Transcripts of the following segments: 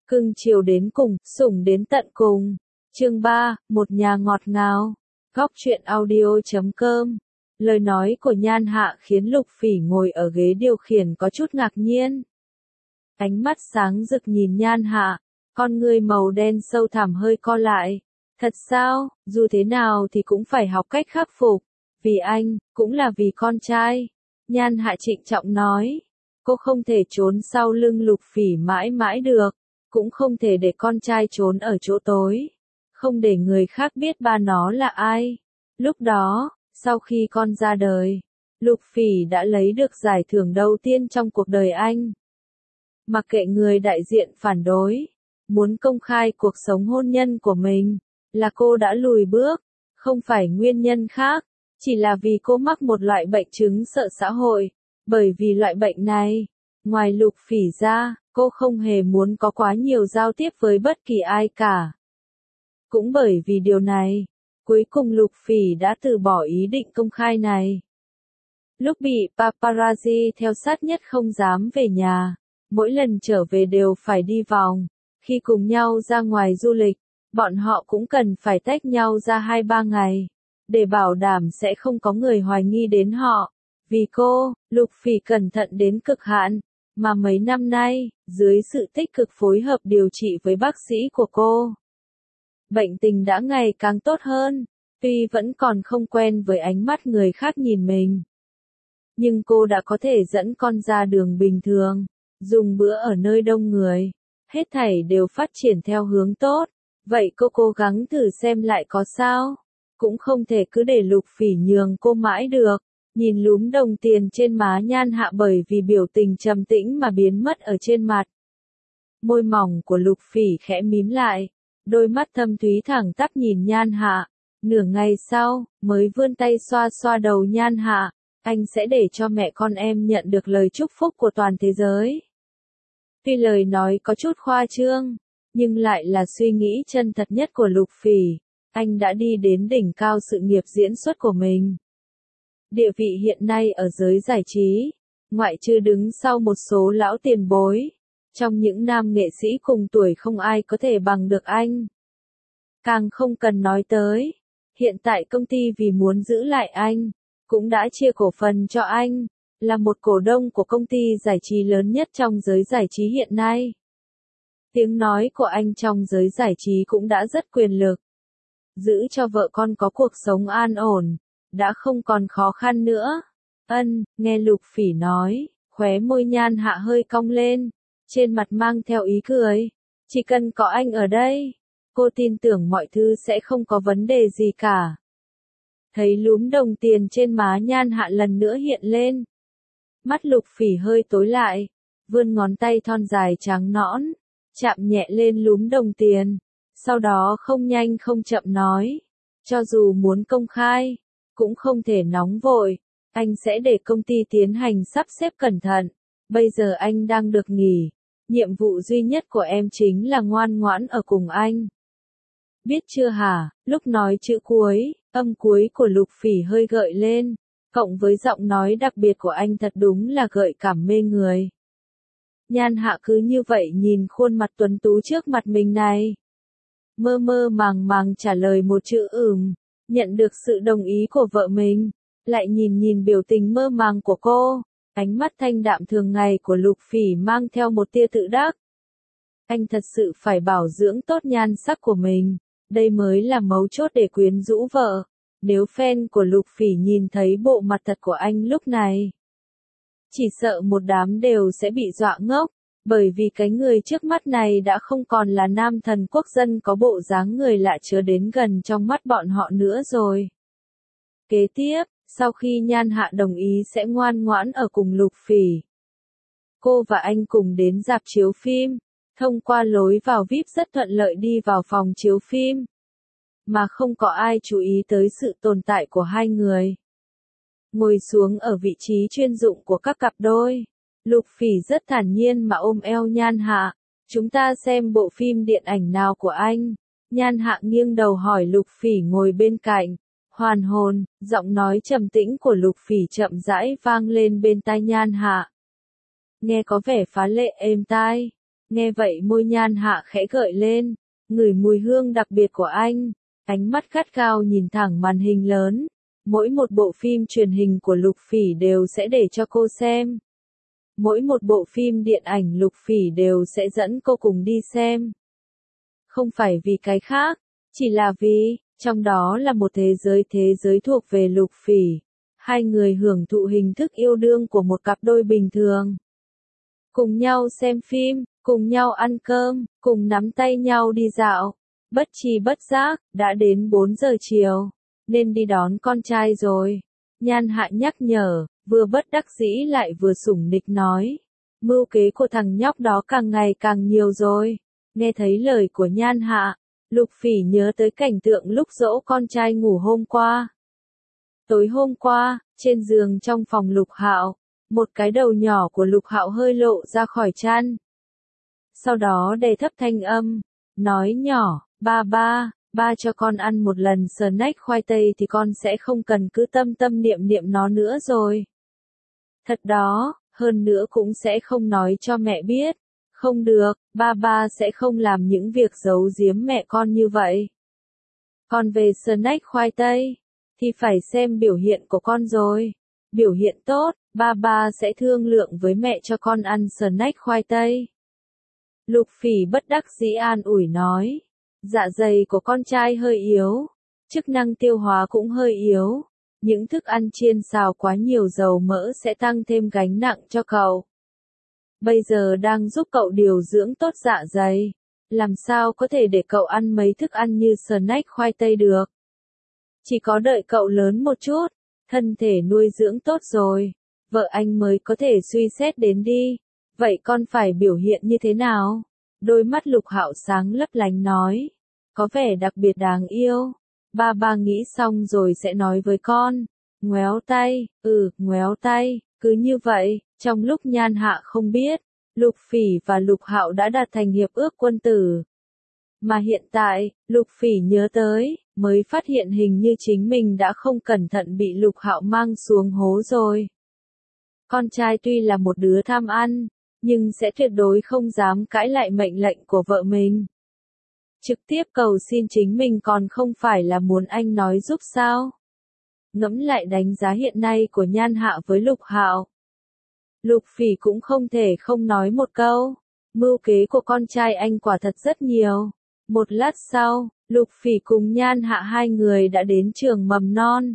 Cưng chiều đến cùng, sủng đến tận cùng. Chương 3, một nhà ngọt ngào. Góc truyện audio.com. Lời nói của Nhan Hạ khiến Lục Phỉ ngồi ở ghế điều khiển có chút ngạc nhiên. Ánh mắt sáng rực nhìn Nhan Hạ, con ngươi màu đen sâu thẳm hơi co lại. Thật sao, dù thế nào thì cũng phải học cách khắc phục. Vì anh, cũng là vì con trai. Nhan Hạ trịnh trọng nói. Cô không thể trốn sau lưng Lục Phỉ mãi mãi được. Cũng không thể để con trai trốn ở chỗ tối. Không để người khác biết ba nó là ai. Lúc đó, sau khi con ra đời, Lục Phỉ đã lấy được giải thưởng đầu tiên trong cuộc đời anh. Mặc kệ người đại diện phản đối, muốn công khai cuộc sống hôn nhân của mình, là cô đã lùi bước, không phải nguyên nhân khác, chỉ là vì cô mắc một loại bệnh chứng sợ xã hội. Bởi vì loại bệnh này, ngoài Lục Phỉ ra, cô không hề muốn có quá nhiều giao tiếp với bất kỳ ai cả. Cũng bởi vì điều này, cuối cùng Lục Phỉ đã từ bỏ ý định công khai này. Lúc bị paparazzi theo sát nhất không dám về nhà, mỗi lần trở về đều phải đi vòng. Khi cùng nhau ra ngoài du lịch, bọn họ cũng cần phải tách nhau ra 2-3 ngày, để bảo đảm sẽ không có người hoài nghi đến họ. Vì cô, Lục Phỉ cẩn thận đến cực hạn, mà mấy năm nay, dưới sự tích cực phối hợp điều trị với bác sĩ của cô, bệnh tình đã ngày càng tốt hơn. Tuy vẫn còn không quen với ánh mắt người khác nhìn mình, nhưng cô đã có thể dẫn con ra đường bình thường, dùng bữa ở nơi đông người, hết thảy đều phát triển theo hướng tốt. Vậy cô cố gắng thử xem lại có sao, cũng không thể cứ để Lục Phỉ nhường cô mãi được. Nhìn lúm đồng tiền trên má Nhan Hạ bởi vì biểu tình trầm tĩnh mà biến mất ở trên mặt. Môi mỏng của Lục Phỉ khẽ mím lại, đôi mắt thâm thúy thẳng tắp nhìn Nhan Hạ. Nửa ngày sau, mới vươn tay xoa xoa đầu Nhan Hạ. Anh sẽ để cho mẹ con em nhận được lời chúc phúc của toàn thế giới. Tuy lời nói có chút khoa trương, nhưng lại là suy nghĩ chân thật nhất của Lục Phỉ. Anh đã đi đến đỉnh cao sự nghiệp diễn xuất của mình. Địa vị hiện nay ở giới giải trí, ngoại trừ đứng sau một số lão tiền bối, trong những nam nghệ sĩ cùng tuổi không ai có thể bằng được anh. Càng không cần nói tới, hiện tại công ty vì muốn giữ lại anh, cũng đã chia cổ phần cho anh, là một cổ đông của công ty giải trí lớn nhất trong giới giải trí hiện nay. Tiếng nói của anh trong giới giải trí cũng đã rất quyền lực. Giữ cho vợ con có cuộc sống an ổn, đã không còn khó khăn nữa. Nghe Lục Phỉ nói, khóe môi Nhan Hạ hơi cong lên, trên mặt mang theo ý cười. Chỉ cần có anh ở đây, cô tin tưởng mọi thứ sẽ không có vấn đề gì cả. Thấy lúm đồng tiền trên má Nhan Hạ lần nữa hiện lên. Mắt Lục Phỉ hơi tối lại, vươn ngón tay thon dài trắng nõn, chạm nhẹ lên lúm đồng tiền. Sau đó không nhanh không chậm nói, cho dù muốn công khai, cũng không thể nóng vội, anh sẽ để công ty tiến hành sắp xếp cẩn thận. Bây giờ anh đang được nghỉ, nhiệm vụ duy nhất của em chính là ngoan ngoãn ở cùng anh. Biết chưa hả? Lúc nói chữ cuối, âm cuối của Lục Phỉ hơi gợi lên, cộng với giọng nói đặc biệt của anh thật đúng là gợi cảm mê người. Nhan Hạ cứ như vậy nhìn khuôn mặt tuấn tú trước mặt mình này. Mơ mơ màng màng trả lời một chữ nhận được sự đồng ý của vợ mình, lại nhìn biểu tình mơ màng của cô, ánh mắt thanh đạm thường ngày của Lục Phỉ mang theo một tia tự đắc. Anh thật sự phải bảo dưỡng tốt nhan sắc của mình, đây mới là mấu chốt để quyến rũ vợ. Nếu fan của Lục Phỉ nhìn thấy bộ mặt thật của anh lúc này, chỉ sợ một đám đều sẽ bị dọa ngốc. Bởi vì cái người trước mắt này đã không còn là nam thần quốc dân có bộ dáng người lạ chứa đến gần trong mắt bọn họ nữa rồi. Kế tiếp, sau khi Nhan Hạ đồng ý sẽ ngoan ngoãn ở cùng Lục Phỉ, cô và anh cùng đến rạp chiếu phim, thông qua lối vào VIP rất thuận lợi đi vào phòng chiếu phim, mà không có ai chú ý tới sự tồn tại của hai người. Ngồi xuống ở vị trí chuyên dụng của các cặp đôi. Lục Phỉ rất thản nhiên mà ôm eo Nhan Hạ. Chúng ta xem bộ phim điện ảnh nào của anh? Nhan Hạ nghiêng đầu hỏi Lục Phỉ ngồi bên cạnh. Hoàn hồn, giọng nói trầm tĩnh của Lục Phỉ chậm rãi vang lên bên tai Nhan Hạ. Nghe có vẻ phá lệ êm tai. Nghe vậy môi Nhan Hạ khẽ gợi lên, ngửi mùi hương đặc biệt của anh, ánh mắt gắt gao nhìn thẳng màn hình lớn. Mỗi một bộ phim truyền hình của Lục Phỉ đều sẽ để cho cô xem. Mỗi một bộ phim điện ảnh Lục Phỉ đều sẽ dẫn cô cùng đi xem. Không phải vì cái khác, chỉ là vì, trong đó là một thế giới thuộc về Lục Phỉ. Hai người hưởng thụ hình thức yêu đương của một cặp đôi bình thường. Cùng nhau xem phim, cùng nhau ăn cơm, cùng nắm tay nhau đi dạo. Bất tri bất giác, đã đến 4 giờ chiều, nên đi đón con trai rồi. Nhan Hạ nhắc nhở, vừa bất đắc dĩ lại vừa sủng nịch nói. Mưu kế của thằng nhóc đó càng ngày càng nhiều rồi. Nghe thấy lời của Nhan Hạ, Lục Phỉ nhớ tới cảnh tượng lúc dỗ con trai ngủ hôm qua. Tối hôm qua, trên giường trong phòng Lục Hạo, một cái đầu nhỏ của Lục Hạo hơi lộ ra khỏi chăn. Sau đó đè thấp thanh âm, nói nhỏ, ba cho con ăn một lần snack khoai tây thì con sẽ không cần cứ tâm tâm niệm niệm nó nữa rồi. Thật đó, hơn nữa cũng sẽ không nói cho mẹ biết. Không được, ba sẽ không làm những việc giấu giếm mẹ con như vậy. Còn về snack khoai tây, thì phải xem biểu hiện của con rồi. Biểu hiện tốt, ba sẽ thương lượng với mẹ cho con ăn snack khoai tây. Lục Phỉ bất đắc dĩ an ủi nói. Dạ dày của con trai hơi yếu, chức năng tiêu hóa cũng hơi yếu. Những thức ăn chiên xào quá nhiều dầu mỡ sẽ tăng thêm gánh nặng cho cậu. Bây giờ đang giúp cậu điều dưỡng tốt dạ dày. Làm sao có thể để cậu ăn mấy thức ăn như snack khoai tây được. Chỉ có đợi cậu lớn một chút, thân thể nuôi dưỡng tốt rồi, vợ anh mới có thể suy xét đến đi. Vậy con phải biểu hiện như thế nào? Đôi mắt Lục Hạo sáng lấp lánh nói. Có vẻ đặc biệt đáng yêu. Ba nghĩ xong rồi sẽ nói với con. Ngoéo tay, ngoéo tay, cứ như vậy, trong lúc Nhan Hạ không biết, Lục Phỉ và Lục Hạo đã đạt thành hiệp ước quân tử. Mà hiện tại, Lục Phỉ nhớ tới, mới phát hiện hình như chính mình đã không cẩn thận bị Lục Hạo mang xuống hố rồi. Con trai tuy là một đứa tham ăn, nhưng sẽ tuyệt đối không dám cãi lại mệnh lệnh của vợ mình. Trực tiếp cầu xin chính mình còn không phải là muốn anh nói giúp sao? Ngẫm lại đánh giá hiện nay của Nhan Hạ với Lục Hạo. Lục Phỉ cũng không thể không nói một câu. Mưu kế của con trai anh quả thật rất nhiều. Một lát sau, Lục Phỉ cùng Nhan Hạ hai người đã đến trường mầm non.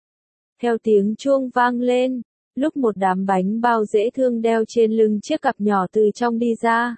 Theo tiếng chuông vang lên, lúc một đám bánh bao dễ thương đeo trên lưng chiếc cặp nhỏ từ trong đi ra.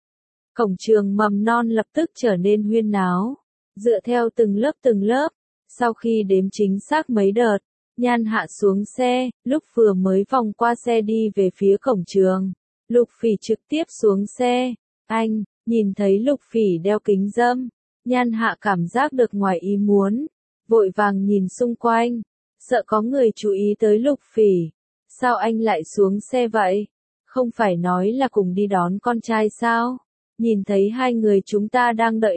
Cổng trường mầm non lập tức trở nên huyên náo, dựa theo từng lớp, sau khi đếm chính xác mấy đợt, Nhan Hạ xuống xe, lúc vừa mới vòng qua xe đi về phía cổng trường, Lục Phỉ trực tiếp xuống xe, anh, nhìn thấy Lục Phỉ đeo kính râm, Nhan Hạ cảm giác được ngoài ý muốn, vội vàng nhìn xung quanh, sợ có người chú ý tới Lục Phỉ, sao anh lại xuống xe vậy? Không phải nói là cùng đi đón con trai sao? Nhìn thấy hai người chúng ta đang đợi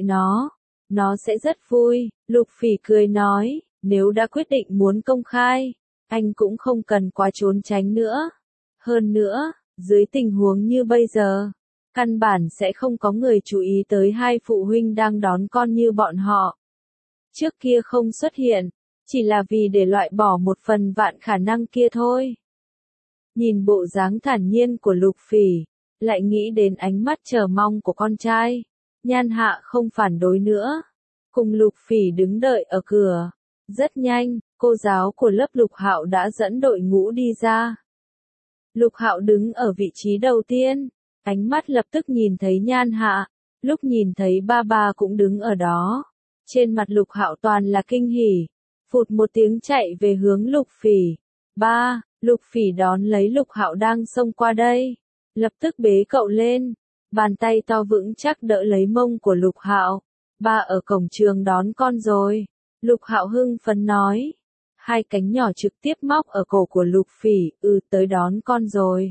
nó sẽ rất vui, Lục Phỉ cười nói, nếu đã quyết định muốn công khai, anh cũng không cần quá trốn tránh nữa. Hơn nữa, dưới tình huống như bây giờ, căn bản sẽ không có người chú ý tới hai phụ huynh đang đón con như bọn họ. Trước kia không xuất hiện, chỉ là vì để loại bỏ một phần vạn khả năng kia thôi. Nhìn bộ dáng thản nhiên của Lục Phỉ, lại nghĩ đến ánh mắt chờ mong của con trai, Nhan Hạ không phản đối nữa. Cùng Lục Phỉ đứng đợi ở cửa. Rất nhanh, cô giáo của lớp Lục Hạo đã dẫn đội ngũ đi ra. Lục Hạo đứng ở vị trí đầu tiên, ánh mắt lập tức nhìn thấy Nhan Hạ, lúc nhìn thấy ba cũng đứng ở đó. Trên mặt Lục Hạo toàn là kinh hỉ, phụt một tiếng chạy về hướng Lục Phỉ. Lục Phỉ đón lấy Lục Hạo đang xông qua đây, lập tức bế cậu lên, bàn tay to vững chắc đỡ lấy mông của Lục Hạo. Ba ở cổng trường đón con rồi. Lục Hạo hưng phấn nói. Hai cánh nhỏ trực tiếp móc ở cổ của Lục Phỉ, tới đón con rồi.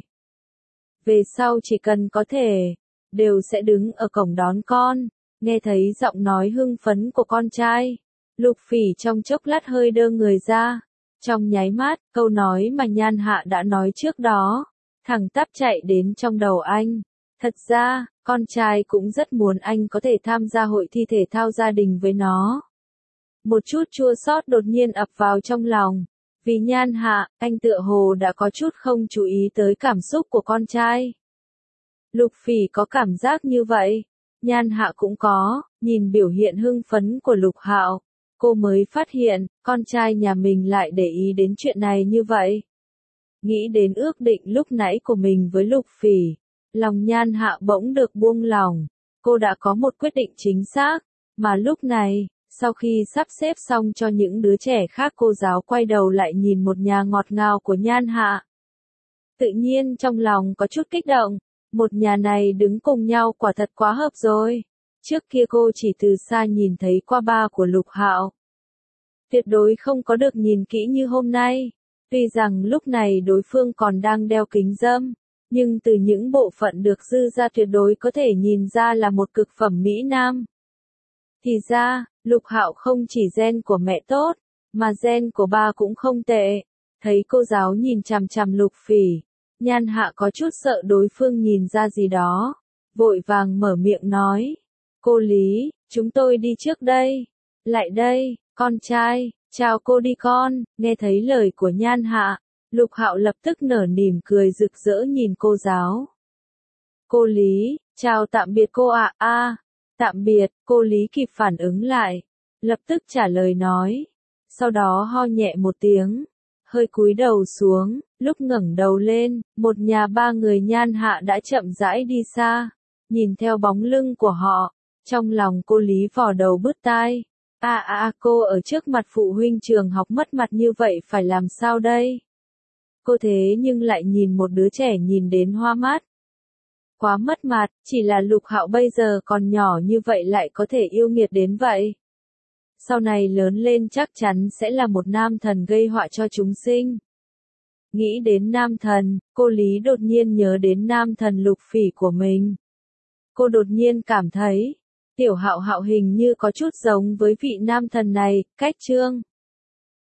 Về sau chỉ cần có thể, đều sẽ đứng ở cổng đón con. Nghe thấy giọng nói hưng phấn của con trai, Lục Phỉ trong chốc lát hơi đơ người ra. Trong nháy mắt, câu nói mà Nhan Hạ đã nói trước đó, thẳng tắp chạy đến trong đầu anh. Thật ra, con trai cũng rất muốn anh có thể tham gia hội thi thể thao gia đình với nó. Một chút chua xót đột nhiên ập vào trong lòng. Vì Nhan Hạ, anh tựa hồ đã có chút không chú ý tới cảm xúc của con trai. Lục Phỉ có cảm giác như vậy. Nhan Hạ cũng có, nhìn biểu hiện hưng phấn của Lục Hạo, cô mới phát hiện, con trai nhà mình lại để ý đến chuyện này như vậy. Nghĩ đến ước định lúc nãy của mình với Lục Phỉ, lòng Nhan Hạ bỗng được buông lỏng. Cô đã có một quyết định chính xác, mà lúc này, sau khi sắp xếp xong cho những đứa trẻ khác, cô giáo quay đầu lại nhìn một nhà ngọt ngào của Nhan Hạ. Tự nhiên trong lòng có chút kích động, một nhà này đứng cùng nhau quả thật quá hợp rồi. Trước kia cô chỉ từ xa nhìn thấy qua ba của Lục Hạo. Tuyệt đối không có được nhìn kỹ như hôm nay. Tuy rằng lúc này đối phương còn đang đeo kính râm, nhưng từ những bộ phận được dư ra tuyệt đối có thể nhìn ra là một cực phẩm mỹ nam. Thì ra, Lục Hạo không chỉ gen của mẹ tốt, mà gen của ba cũng không tệ. Thấy cô giáo nhìn chằm chằm Lục Phỉ, Nhan Hạ có chút sợ đối phương nhìn ra gì đó, vội vàng mở miệng nói. Cô Lý, chúng tôi đi trước đây. Lại đây, con trai, chào cô đi con. Nghe thấy lời của Nhan Hạ, Lục Hạo lập tức nở mỉm cười rực rỡ nhìn cô giáo. Cô Lý, chào tạm biệt cô ạ. Tạm biệt, cô Lý kịp phản ứng lại, lập tức trả lời nói. Sau đó ho nhẹ một tiếng, hơi cúi đầu xuống, lúc ngẩng đầu lên, một nhà ba người Nhan Hạ đã chậm rãi đi xa. Nhìn theo bóng lưng của họ, trong lòng cô Lý vò đầu bứt tai. Cô ở trước mặt phụ huynh trường học mất mặt như vậy phải làm sao đây? Cô thế nhưng lại nhìn một đứa trẻ nhìn đến hoa mắt. Quá mất mặt, chỉ là Lục Hạo bây giờ còn nhỏ như vậy lại có thể yêu nghiệt đến vậy. Sau này lớn lên chắc chắn sẽ là một nam thần gây họa cho chúng sinh. Nghĩ đến nam thần, cô Lý đột nhiên nhớ đến nam thần Lục Phỉ của mình. Cô đột nhiên cảm thấy, Tiểu Hạo Hạo hình như có chút giống với vị nam thần này. Cách chương